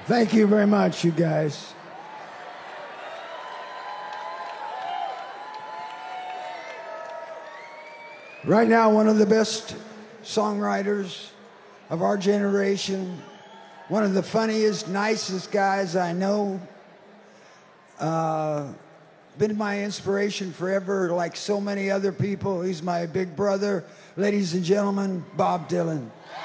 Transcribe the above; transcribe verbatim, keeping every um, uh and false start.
Thank you very much, you guys. Right now, one of the best songwriters of our generation, one of the funniest, nicest guys I know, uh, been my inspiration forever, like so many other people. He's my big brother. Ladies and gentlemen, Bob Dylan.